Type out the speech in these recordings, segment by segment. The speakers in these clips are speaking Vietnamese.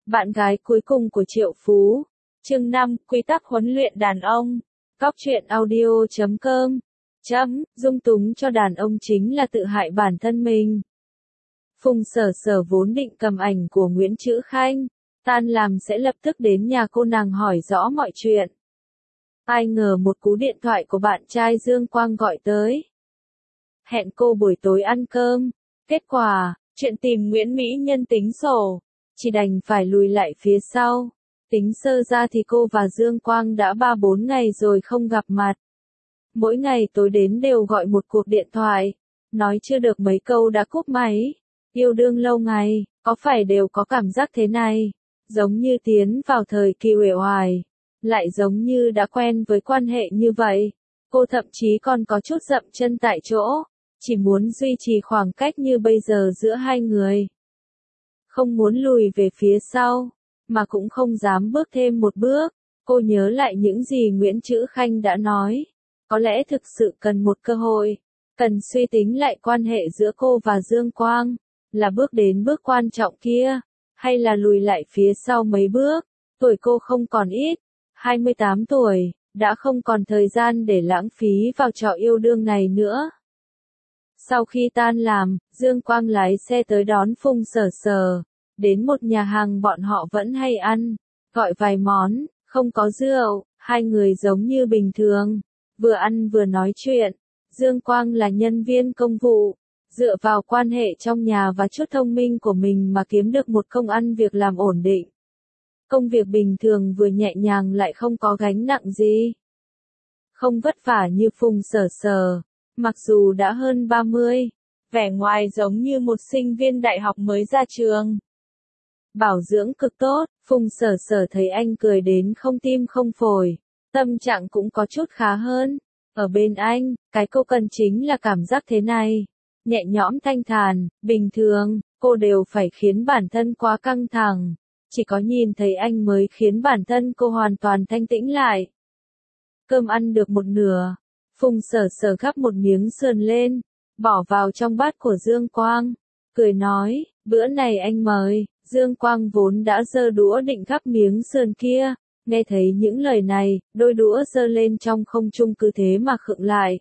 Bạn gái cuối cùng của Triệu Phú. Chương 5, quy tắc huấn luyện đàn ông. Cóc truyện audio.com. Dung túng cho đàn ông chính là tự hại bản thân mình. Phùng Sở Sở vốn định cầm ảnh của Nguyễn Trữ Khanh, tan làm sẽ lập tức đến nhà cô nàng hỏi rõ mọi chuyện. Ai ngờ một cú điện thoại của bạn trai Dương Quang gọi tới. Hẹn cô buổi tối ăn cơm. Kết quả, chuyện tìm Nguyễn Mỹ Nhân tính sổ, chỉ đành phải lùi lại phía sau. Tính sơ ra thì cô và Dương Quang đã 3-4 ngày rồi không gặp mặt. Mỗi ngày tối đến đều gọi một cuộc điện thoại, nói chưa được mấy câu đã cúp máy. Yêu đương lâu ngày, có phải đều có cảm giác thế này, giống như tiến vào thời kỳ uể oải, lại giống như đã quen với quan hệ như vậy. Cô thậm chí còn có chút dậm chân tại chỗ, chỉ muốn duy trì khoảng cách như bây giờ giữa hai người. Không muốn lùi về phía sau, mà cũng không dám bước thêm một bước. Cô nhớ lại những gì Nguyễn Trữ Khanh đã nói. Có lẽ thực sự cần một cơ hội, cần suy tính lại quan hệ giữa cô và Dương Quang, là bước đến bước quan trọng kia, hay là lùi lại phía sau mấy bước. Tuổi cô không còn ít, 28 tuổi, đã không còn thời gian để lãng phí vào trò yêu đương này nữa. Sau khi tan làm, Dương Quang lái xe tới đón Phùng Sở Sở, đến một nhà hàng bọn họ vẫn hay ăn, gọi vài món, không có rượu, hai người giống như bình thường, vừa ăn vừa nói chuyện. Dương Quang là nhân viên công vụ, dựa vào quan hệ trong nhà và chút thông minh của mình mà kiếm được một công ăn việc làm ổn định. Công việc bình thường vừa nhẹ nhàng lại không có gánh nặng gì. Không vất vả như Phùng Sở Sở, mặc dù đã hơn 30, vẻ ngoài giống như một sinh viên đại học mới ra trường. Bảo dưỡng cực tốt, Phùng Sở Sở thấy anh cười đến không tim không phổi, tâm trạng cũng có chút khá hơn. Ở bên anh, cái cô cần chính là cảm giác thế này, nhẹ nhõm thanh thản, bình thường, cô đều phải khiến bản thân quá căng thẳng, chỉ có nhìn thấy anh mới khiến bản thân cô hoàn toàn thanh tĩnh lại. Cơm ăn được một nửa, Phùng Sở Sở gắp một miếng sườn lên, bỏ vào trong bát của Dương Quang, cười nói, bữa này anh mời. Dương Quang vốn đã giơ đũa định gắp miếng sườn kia, nghe thấy những lời này, đôi đũa giơ lên trong không trung cứ thế mà khựng lại.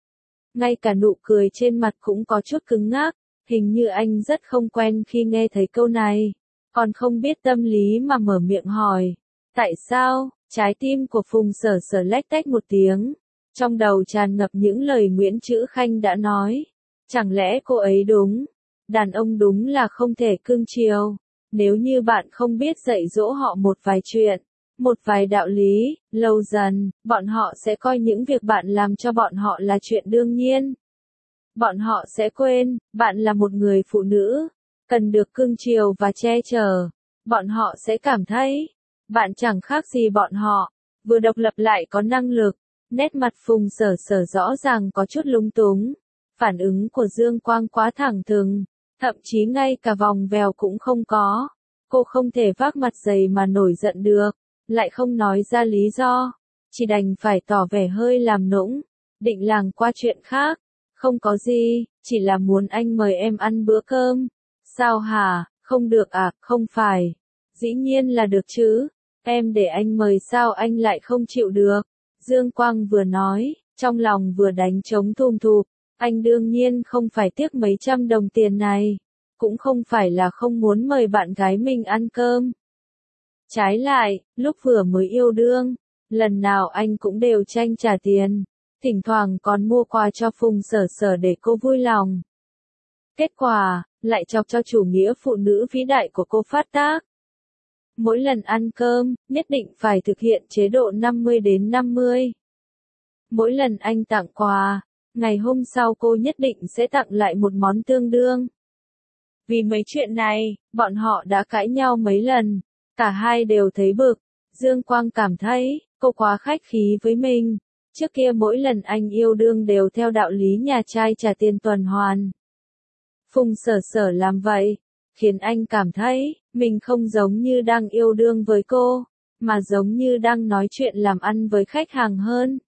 Ngay cả nụ cười trên mặt cũng có chút cứng ngắc, hình như anh rất không quen khi nghe thấy câu này, còn không biết tâm lý mà mở miệng hỏi. Tại sao? Trái tim của Phùng Sở Sở lách tách một tiếng, trong đầu tràn ngập những lời Nguyễn Trữ Khanh đã nói. Chẳng lẽ cô ấy đúng? Đàn ông đúng là không thể cưng chiều. Nếu như bạn không biết dạy dỗ họ một vài chuyện, một vài đạo lý, lâu dần, bọn họ sẽ coi những việc bạn làm cho bọn họ là chuyện đương nhiên. Bọn họ sẽ quên, bạn là một người phụ nữ, cần được cưng chiều và che chở. Bọn họ sẽ cảm thấy, bạn chẳng khác gì bọn họ, vừa độc lập lại có năng lực. Nét mặt Phùng Sở Sở rõ ràng có chút lung túng. Phản ứng của Dương Quang quá thẳng thừng, thậm chí ngay cả vòng vèo cũng không có. Cô không thể vác mặt dày mà nổi giận được, lại không nói ra lý do, chỉ đành phải tỏ vẻ hơi làm nũng, định làng qua chuyện khác. Không có gì, chỉ là muốn anh mời em ăn bữa cơm. Sao hả? Không được à? Không phải. Dĩ nhiên là được chứ. Em để anh mời sao anh lại không chịu được? Dương Quang vừa nói, trong lòng vừa đánh trống thum thụp. Anh đương nhiên không phải tiếc mấy trăm đồng tiền này, cũng không phải là không muốn mời bạn gái mình ăn cơm. Trái lại, lúc vừa mới yêu đương, lần nào anh cũng đều tranh trả tiền, thỉnh thoảng còn mua quà cho Phùng Sở Sở để cô vui lòng. Kết quả, lại chọc cho chủ nghĩa phụ nữ vĩ đại của cô phát tác. Mỗi lần ăn cơm, nhất định phải thực hiện chế độ 50-50. Mỗi lần anh tặng quà, ngày hôm sau cô nhất định sẽ tặng lại một món tương đương. Vì mấy chuyện này, bọn họ đã cãi nhau mấy lần, cả hai đều thấy bực. Dương Quang cảm thấy, cô quá khách khí với mình. Trước kia mỗi lần anh yêu đương đều theo đạo lý nhà trai trả tiền tuần hoàn. Phùng Sở Sở làm vậy, khiến anh cảm thấy, mình không giống như đang yêu đương với cô, mà giống như đang nói chuyện làm ăn với khách hàng hơn.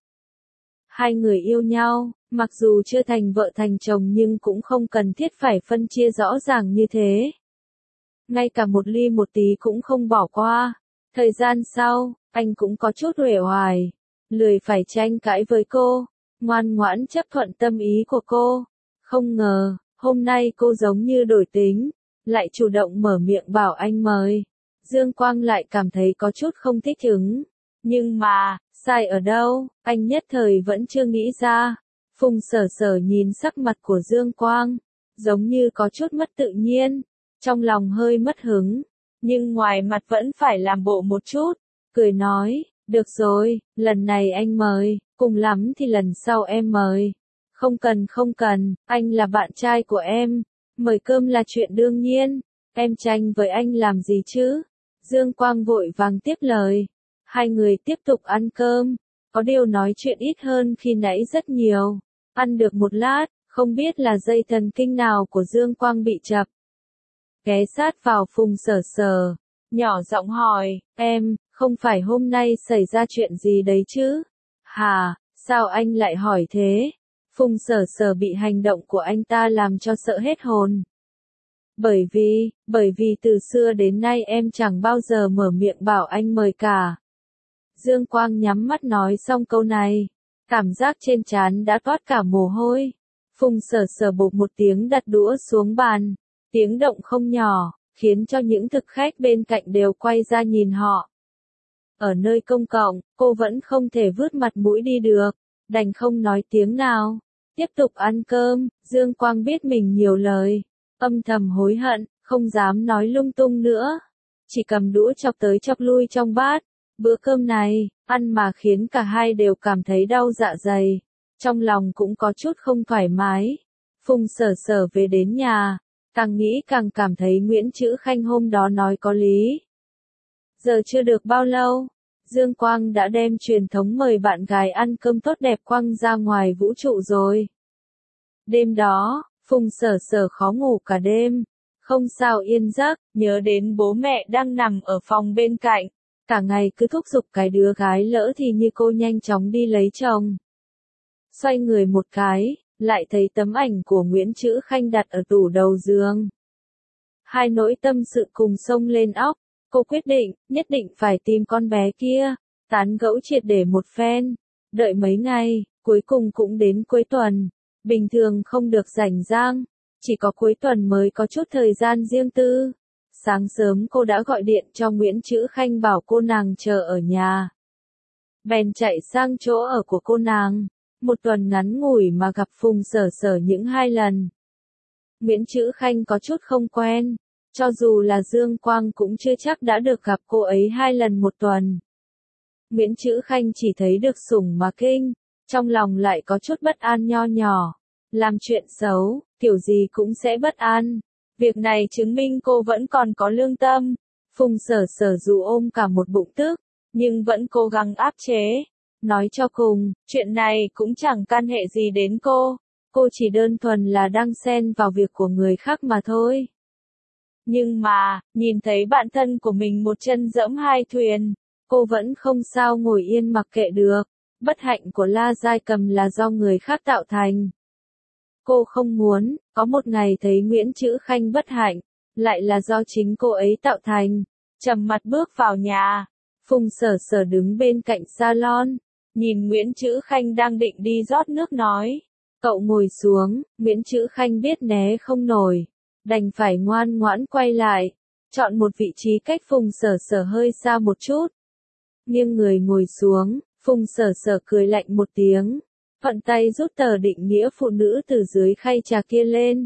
Hai người yêu nhau, mặc dù chưa thành vợ thành chồng nhưng cũng không cần thiết phải phân chia rõ ràng như thế. ngay cả một ly một tí cũng không bỏ qua. Thời gian sau, anh cũng có chút uể oải, lười phải tranh cãi với cô, ngoan ngoãn chấp thuận tâm ý của cô. Không ngờ, hôm nay cô giống như đổi tính, lại chủ động mở miệng bảo anh mời. Dương Quang lại cảm thấy có chút không thích ứng. Nhưng mà, sai ở đâu, anh nhất thời vẫn chưa nghĩ ra. Phùng Sở Sở nhìn sắc mặt của Dương Quang, giống như có chút mất tự nhiên, trong lòng hơi mất hứng, nhưng ngoài mặt vẫn phải làm bộ một chút, cười nói, được rồi, lần này anh mời, cùng lắm thì lần sau em mời. Không cần, anh là bạn trai của em, mời cơm là chuyện đương nhiên, em tranh với anh làm gì chứ? Dương Quang vội vàng tiếp lời, hai người tiếp tục ăn cơm, có điều nói chuyện ít hơn khi nãy rất nhiều. Ăn được một lát, không biết là dây thần kinh nào của Dương Quang bị chập. Ghé sát vào Phùng Sở Sở, nhỏ giọng hỏi, em, không phải hôm nay xảy ra chuyện gì đấy chứ? Hà, sao anh lại hỏi thế? Phùng Sở Sở bị hành động của anh ta làm cho sợ hết hồn. Bởi vì từ xưa đến nay em chẳng bao giờ mở miệng bảo anh mời cả. Dương Quang nhắm mắt nói xong câu này, cảm giác trên trán đã toát cả mồ hôi. Phùng Sở Sở bộp một tiếng đặt đũa xuống bàn, tiếng động không nhỏ, khiến cho những thực khách bên cạnh đều quay ra nhìn họ. Ở nơi công cộng, cô vẫn không thể vứt mặt mũi đi được, đành không nói tiếng nào. Tiếp tục ăn cơm, Dương Quang biết mình nhiều lời, âm thầm hối hận, không dám nói lung tung nữa. Chỉ cầm đũa chọc tới chọc lui trong bát. Bữa cơm này, ăn mà khiến cả hai đều cảm thấy đau dạ dày, trong lòng cũng có chút không thoải mái. Phùng Sở Sở về đến nhà, càng nghĩ càng cảm thấy Nguyễn Chữ Khanh hôm đó nói có lý. Giờ chưa được bao lâu, Dương Quang đã đem truyền thống mời bạn gái ăn cơm tốt đẹp quăng ra ngoài vũ trụ rồi. Đêm đó, Phùng Sở Sở khó ngủ cả đêm, không sao yên giấc, nhớ đến bố mẹ đang nằm ở phòng bên cạnh. Cả ngày cứ thúc giục cái đứa gái lỡ thì như cô nhanh chóng đi lấy chồng. Xoay người một cái, lại thấy tấm ảnh của Nguyễn Chữ Khanh đặt ở tủ đầu giường. Hai nỗi tâm sự cùng xông lên óc, cô quyết định, nhất định phải tìm con bé kia, tán gẫu triệt để một phen. Đợi mấy ngày, cuối cùng cũng đến cuối tuần, bình thường không được rảnh rang, chỉ có cuối tuần mới có chút thời gian riêng tư. Sáng sớm cô đã gọi điện cho Nguyễn Chữ Khanh bảo cô nàng chờ ở nhà. Bèn chạy sang chỗ ở của cô nàng, một tuần ngắn ngủi mà gặp Phùng Sở Sở những 2 lần. Nguyễn Chữ Khanh có chút không quen, cho dù là Dương Quang cũng chưa chắc đã được gặp cô ấy 2 lần một tuần. Nguyễn Chữ Khanh chỉ thấy được sủng mà kinh, trong lòng lại có chút bất an nho nhỏ. Làm chuyện xấu, kiểu gì cũng sẽ bất an. Việc này chứng minh cô vẫn còn có lương tâm. Phùng Sở Sở dù ôm cả một bụng tức, nhưng vẫn cố gắng áp chế. Nói cho cùng, chuyện này cũng chẳng can hệ gì đến cô. Cô chỉ đơn thuần là đang xen vào việc của người khác mà thôi. Nhưng mà, nhìn thấy bạn thân của mình một chân dẫm hai thuyền, cô vẫn không sao ngồi yên mặc kệ được. Bất hạnh của La Giai Cầm là do người khác tạo thành. Cô không muốn, có một ngày thấy Nguyễn Chữ Khanh bất hạnh, lại là do chính cô ấy tạo thành. Trầm mặt bước vào nhà, Phùng Sở Sở đứng bên cạnh salon, nhìn Nguyễn Chữ Khanh đang định đi rót nước nói. Cậu ngồi xuống, Nguyễn Chữ Khanh biết né không nổi, đành phải ngoan ngoãn quay lại, chọn một vị trí cách Phùng Sở Sở hơi xa một chút. Nghiêng người ngồi xuống, Phùng Sở Sở cười lạnh một tiếng. Thuận tay rút tờ định nghĩa phụ nữ từ dưới khay trà kia lên.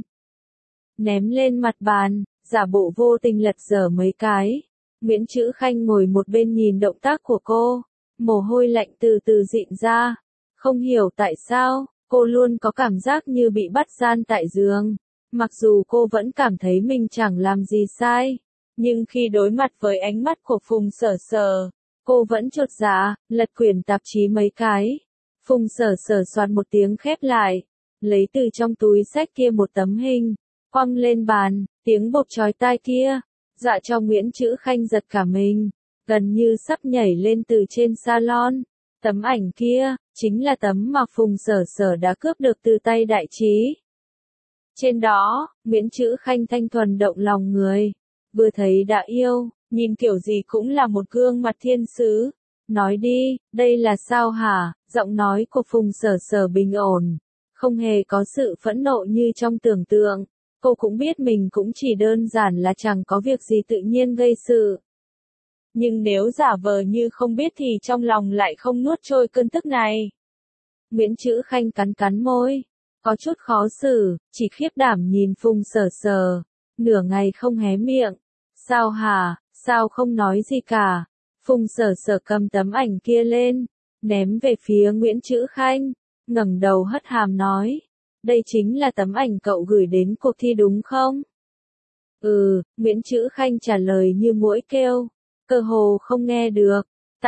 Ném lên mặt bàn, giả bộ vô tình lật dở mấy cái. Nguyễn Chữ Khanh ngồi một bên nhìn động tác của cô. Mồ hôi lạnh từ từ dịn ra. Không hiểu tại sao, cô luôn có cảm giác như bị bắt gian tại giường. Mặc dù cô vẫn cảm thấy mình chẳng làm gì sai. Nhưng khi đối mặt với ánh mắt của Phùng Sở Sở, cô vẫn chột dạ, lật quyển tạp chí mấy cái. Phùng Sở Sở soạt một tiếng khép lại, lấy từ trong túi xách kia một tấm hình, quăng lên bàn, tiếng bộp chói tai kia, dọa cho Nguyễn Chữ Khanh giật cả mình, gần như sắp nhảy lên từ trên salon. Tấm ảnh kia, chính là tấm mà Phùng Sở Sở đã cướp được từ tay Đại Trí. Trên đó, Nguyễn Chữ Khanh thanh thuần động lòng người, vừa thấy đã yêu, nhìn kiểu gì cũng là một gương mặt thiên sứ. Nói đi, đây là sao hả? Giọng nói của Phùng Sở Sở bình ổn, không hề có sự phẫn nộ như trong tưởng tượng. Cô cũng biết mình cũng chỉ đơn giản là chẳng có việc gì tự nhiên gây sự. Nhưng nếu giả vờ như không biết thì trong lòng lại không nuốt trôi cơn tức này. Nguyễn Chữ Khanh cắn cắn môi, có chút khó xử, chỉ khiếp đảm nhìn Phùng Sở Sở, nửa ngày không hé miệng. Sao hả, sao không nói gì cả? Phùng Sở Sở cầm tấm ảnh kia lên, ném về phía Nguyễn Chữ Khanh, ngẩng đầu hất hàm nói, đây chính là tấm ảnh cậu gửi đến cuộc thi đúng không? Ừ, Nguyễn Chữ Khanh trả lời như muỗi kêu, cơ hồ không nghe được.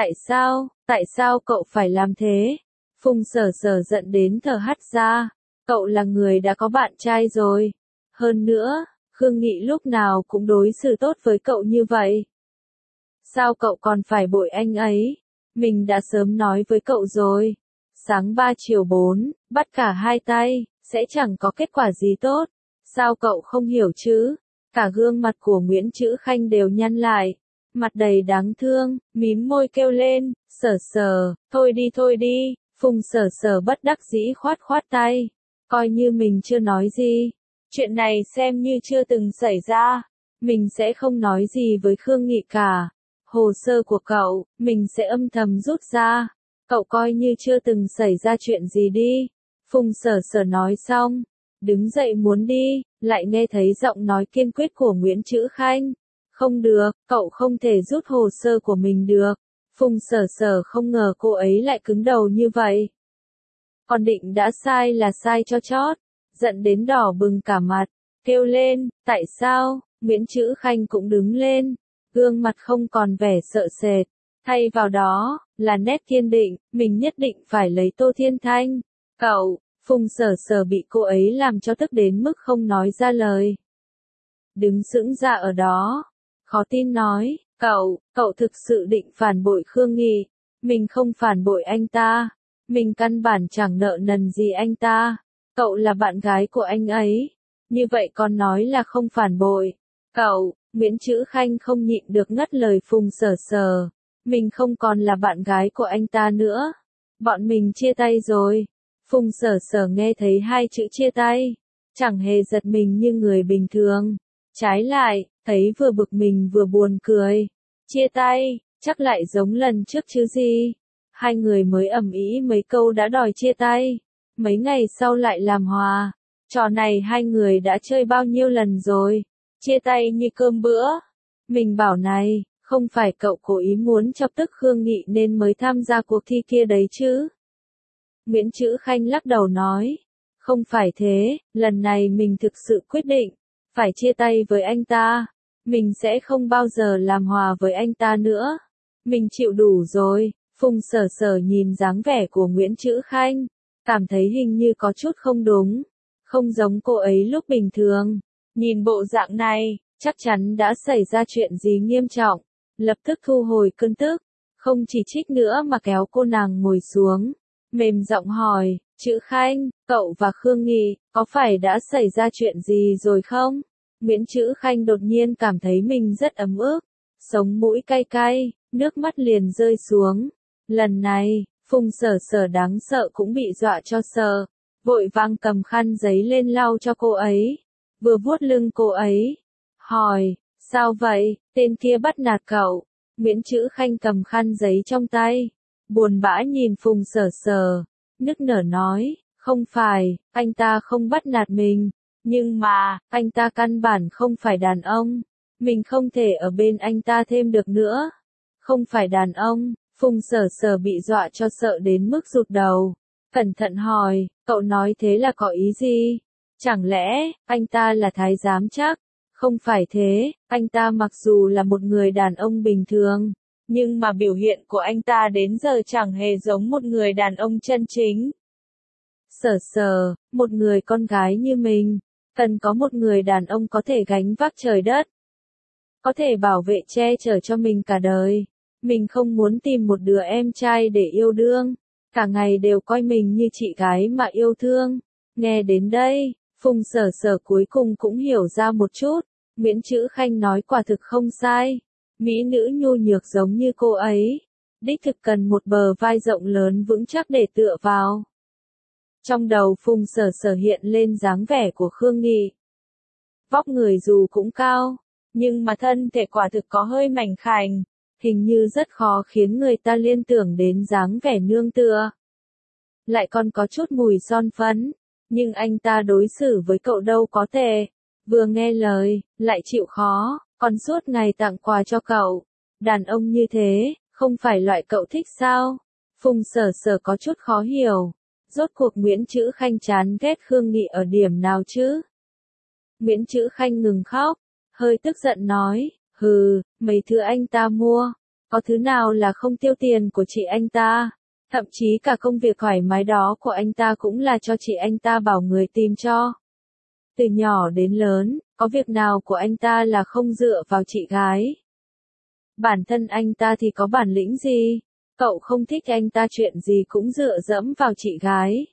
Tại sao cậu phải làm thế? Phùng Sở Sở giận đến thở hắt ra, cậu là người đã có bạn trai rồi. Hơn nữa, Khương Nghị lúc nào cũng đối xử tốt với cậu như vậy. Sao cậu còn phải bội anh ấy? Mình đã sớm nói với cậu rồi. Sáng 3 chiều 4, bắt cả hai tay, sẽ chẳng có kết quả gì tốt. Sao cậu không hiểu chứ? Cả gương mặt của Nguyễn Chữ Khanh đều nhăn lại. Mặt đầy đáng thương, mím môi kêu lên, Sở Sở, thôi đi. Phùng Sở Sở bất đắc dĩ khoát khoát tay. Coi như mình chưa nói gì. Chuyện này xem như chưa từng xảy ra. Mình sẽ không nói gì với Khương Nghị cả. Hồ sơ của cậu, mình sẽ âm thầm rút ra. Cậu coi như chưa từng xảy ra chuyện gì đi. Phùng Sở Sở nói xong, đứng dậy muốn đi, lại nghe thấy giọng nói kiên quyết của Nguyễn Chữ Khanh. Không được, cậu không thể rút hồ sơ của mình được. Phùng Sở Sở không ngờ cô ấy lại cứng đầu như vậy. Còn định đã sai là sai cho chót, giận đến đỏ bừng cả mặt, kêu lên, tại sao? Nguyễn Chữ Khanh cũng đứng lên, gương mặt không còn vẻ sợ sệt, thay vào đó, là nét kiên định, mình nhất định phải lấy Tô Thiên Thanh. Cậu, Phùng Sở Sở bị cô ấy làm cho tức đến mức không nói ra lời. Đứng sững ra ở đó, khó tin nói, cậu thực sự định phản bội Khương Nghị. Mình không phản bội anh ta, mình căn bản chẳng nợ nần gì anh ta. Cậu là bạn gái của anh ấy, như vậy còn nói là không phản bội. Cậu, Nguyễn Chữ Khanh không nhịn được ngắt lời Phùng Sở Sở. Mình không còn là bạn gái của anh ta nữa. Bọn mình chia tay rồi. Phùng Sở Sở nghe thấy hai chữ chia tay, chẳng hề giật mình như người bình thường. Trái lại, thấy vừa bực mình vừa buồn cười. Chia tay, chắc lại giống lần trước chứ gì. Hai người mới ầm ĩ mấy câu đã đòi chia tay. Mấy ngày sau lại làm hòa. Trò này hai người đã chơi bao nhiêu lần rồi. Chia tay như cơm bữa. Mình bảo này, không phải cậu cố ý muốn chọc tức Khương Nghị nên mới tham gia cuộc thi kia đấy chứ. Nguyễn Chữ Khanh lắc đầu nói. Không phải thế, lần này mình thực sự quyết định. Phải chia tay với anh ta. Mình sẽ không bao giờ làm hòa với anh ta nữa. Mình chịu đủ rồi. Phùng Sở Sở nhìn dáng vẻ của Nguyễn Chữ Khanh, cảm thấy hình như có chút không đúng. Không giống cô ấy lúc bình thường. Nhìn bộ dạng này, chắc chắn đã xảy ra chuyện gì nghiêm trọng. Lập tức thu hồi cơn tức. Không chỉ trích nữa mà kéo cô nàng ngồi xuống. Mềm giọng hỏi, Chữ Khanh, cậu và Khương Nghị, có phải đã xảy ra chuyện gì rồi không? Nguyễn Chữ Khanh đột nhiên cảm thấy mình rất ấm ức. Sống mũi cay cay, nước mắt liền rơi xuống. Lần này, Phùng Sở Sở đáng sợ cũng bị dọa cho sợ. Vội vàng cầm khăn giấy lên lau cho cô ấy. Vừa vuốt lưng cô ấy. Hỏi, sao vậy, tên kia bắt nạt cậu. Nguyễn Chữ Khanh cầm khăn giấy trong tay. Buồn bã nhìn Phùng Sở Sở. Nức nở nói, không phải, anh ta không bắt nạt mình. Nhưng mà, anh ta căn bản không phải đàn ông. Mình không thể ở bên anh ta thêm được nữa. Không phải đàn ông. Phùng Sở Sở bị dọa cho sợ đến mức rụt đầu. Cẩn thận hỏi, cậu nói thế là có ý gì? Chẳng lẽ, anh ta là thái giám chắc? Không phải thế, anh ta mặc dù là một người đàn ông bình thường, nhưng mà biểu hiện của anh ta đến giờ chẳng hề giống một người đàn ông chân chính. Sở Sở, một người con gái như mình, cần có một người đàn ông có thể gánh vác trời đất. Có thể bảo vệ che chở cho mình cả đời. Mình không muốn tìm một đứa em trai để yêu đương. Cả ngày đều coi mình như chị gái mà yêu thương. Nghe đến đây, Phùng Sở Sở cuối cùng cũng hiểu ra một chút. Nguyễn Trữ Khanh nói quả thực không sai. Mỹ nữ nhu nhược giống như cô ấy, đích thực cần một bờ vai rộng lớn vững chắc để tựa vào. Trong đầu Phùng Sở Sở hiện lên dáng vẻ của Khương Nghị. Vóc người dù cũng cao, nhưng mà thân thể quả thực có hơi mảnh khảnh, hình như rất khó khiến người ta liên tưởng đến dáng vẻ nương tựa. Lại còn có chút mùi son phấn, nhưng anh ta đối xử với cậu đâu có tệ, vừa nghe lời, lại chịu khó, còn suốt ngày tặng quà cho cậu. Đàn ông như thế, không phải loại cậu thích sao? Phùng Sở Sở có chút khó hiểu. Rốt cuộc Nguyễn Trữ Khanh chán ghét Khương Nghị ở điểm nào chứ? Nguyễn Trữ Khanh ngừng khóc, hơi tức giận nói, hừ, mấy thứ anh ta mua, có thứ nào là không tiêu tiền của chị anh ta? Thậm chí cả công việc thoải mái đó của anh ta cũng là cho chị anh ta bảo người tìm cho. Từ nhỏ đến lớn, có việc nào của anh ta là không dựa vào chị gái? Bản thân anh ta thì có bản lĩnh gì? Cậu không thích anh ta chuyện gì cũng dựa dẫm vào chị gái.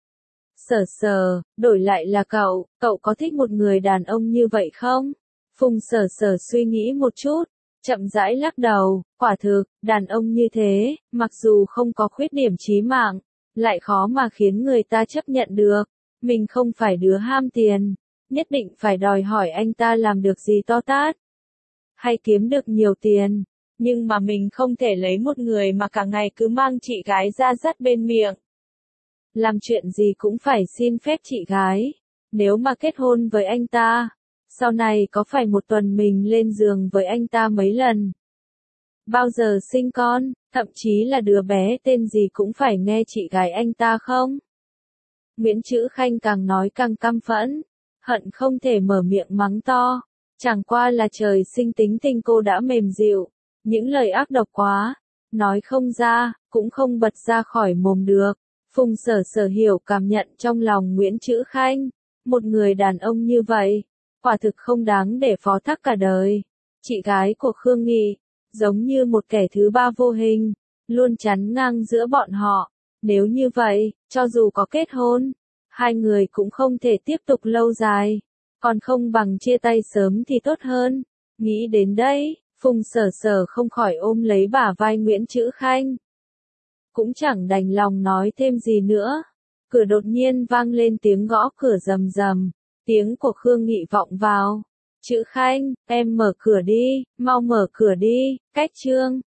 Sở Sở, đổi lại là cậu có thích một người đàn ông như vậy không? Phùng Sở Sở suy nghĩ một chút, chậm rãi lắc đầu, quả thực, đàn ông như thế, mặc dù không có khuyết điểm chí mạng, lại khó mà khiến người ta chấp nhận được. Mình không phải đứa ham tiền, nhất định phải đòi hỏi anh ta làm được gì to tát, hay kiếm được nhiều tiền. Nhưng mà mình không thể lấy một người mà cả ngày cứ mang chị gái ra dắt bên miệng. Làm chuyện gì cũng phải xin phép chị gái. Nếu mà kết hôn với anh ta, sau này có phải một tuần mình lên giường với anh ta mấy lần? Bao giờ sinh con, thậm chí là đứa bé tên gì cũng phải nghe chị gái anh ta không? Nguyễn Trữ Khanh càng nói càng căm phẫn, hận không thể mở miệng mắng to. Chẳng qua là trời sinh tính tình cô đã mềm dịu. Những lời ác độc quá, nói không ra, cũng không bật ra khỏi mồm được. Phùng Sở Sở hiểu cảm nhận trong lòng Nguyễn Trữ Khanh. Một người đàn ông như vậy, quả thực không đáng để phó thác cả đời. Chị gái của Khương Nghị, giống như một kẻ thứ ba vô hình, luôn chắn ngang giữa bọn họ. Nếu như vậy, cho dù có kết hôn, hai người cũng không thể tiếp tục lâu dài. Còn không bằng chia tay sớm thì tốt hơn. Nghĩ đến đây, Phùng Sở Sở không khỏi ôm lấy bả vai Nguyễn Trữ Khanh. Cũng chẳng đành lòng nói thêm gì nữa. Cửa đột nhiên vang lên tiếng gõ cửa rầm rầm. Tiếng của Khương Nghị vọng vào. Trữ Khanh, em mở cửa đi, mau mở cửa đi, cách Trương.